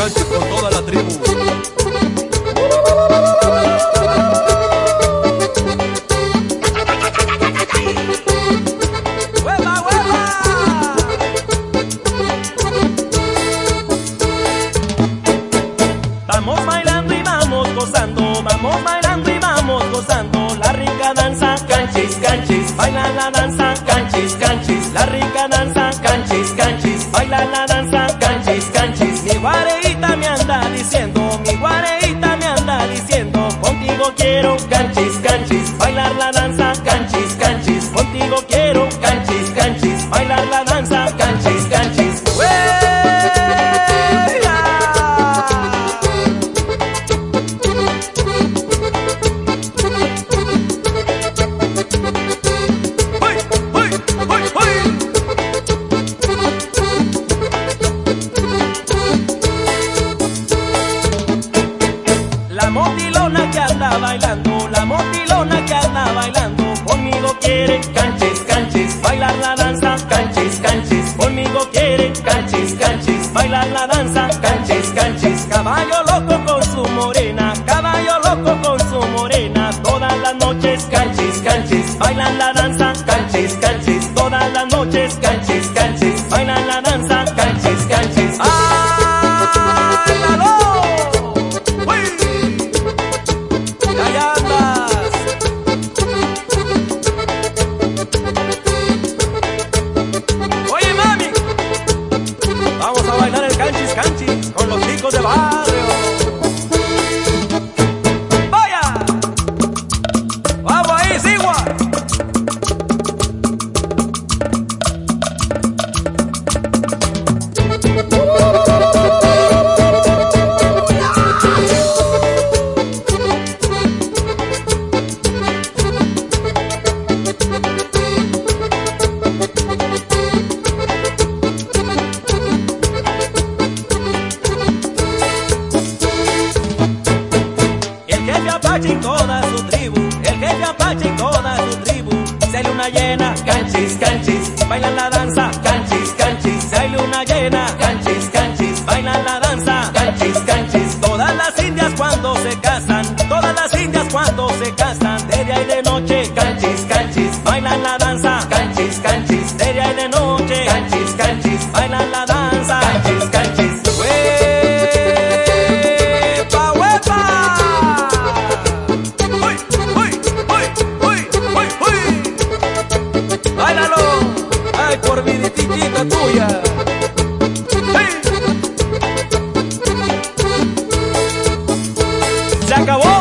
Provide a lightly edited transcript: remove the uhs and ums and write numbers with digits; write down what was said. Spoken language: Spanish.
canchis con toda la tribu. ¡Hueva, hueva! Vamos bailando y vamos gozando, vamos bailando y vamos gozando la rica danza canchis, canchis. Baila la danza canchis, canchis. La rica danza canchis, canchis. Baila la danza canchis, canchis. Mi guareíta me anda diciendo, mi guareíta me anda diciendo, contigo quiero canchis, canchis. Bailar la danza canchis, canchis. Contigo quiero canchis, canchis. Bailar la danza canchis, canchis. La motilona que anda bailando, la motilona que anda bailando, conmigo quiere canchis, canchis. Bailar la danza canchis, canchis. Conmigo quiere canchis, canchis. Bailar la danza canchis, canchis. Caballo loco con su morena, caballo loco con su morena, todas las noches canchis, canchis. Bailan la danza canchis, canchis. Todas las noches canchis, canchis. Bailan la danza canchis, canchis. Vamos a bailar el canchis, canchis con los chicos de barrio. ¡Vaya! ¡Vamos ahí, Sigua! Apache y toda su tribu, el jefe Apache y toda su tribu, se hay luna llena, canchis, canchis, bailan la danza, canchis, canchis, se hay luna llena, canchis, canchis, bailan la danza, canchis, canchis, todas las indias cuando se casan, todas las indias cuando se casan, de día y de noche, canchis, canchis, bailan la danza, canchis, canchis, de día y de noche, canchis, canchis, bailan la danza, canchis, canchis. ¡Báilalo! ¡Ay, por viditita tuya! ¡Sí! ¡Se acabó!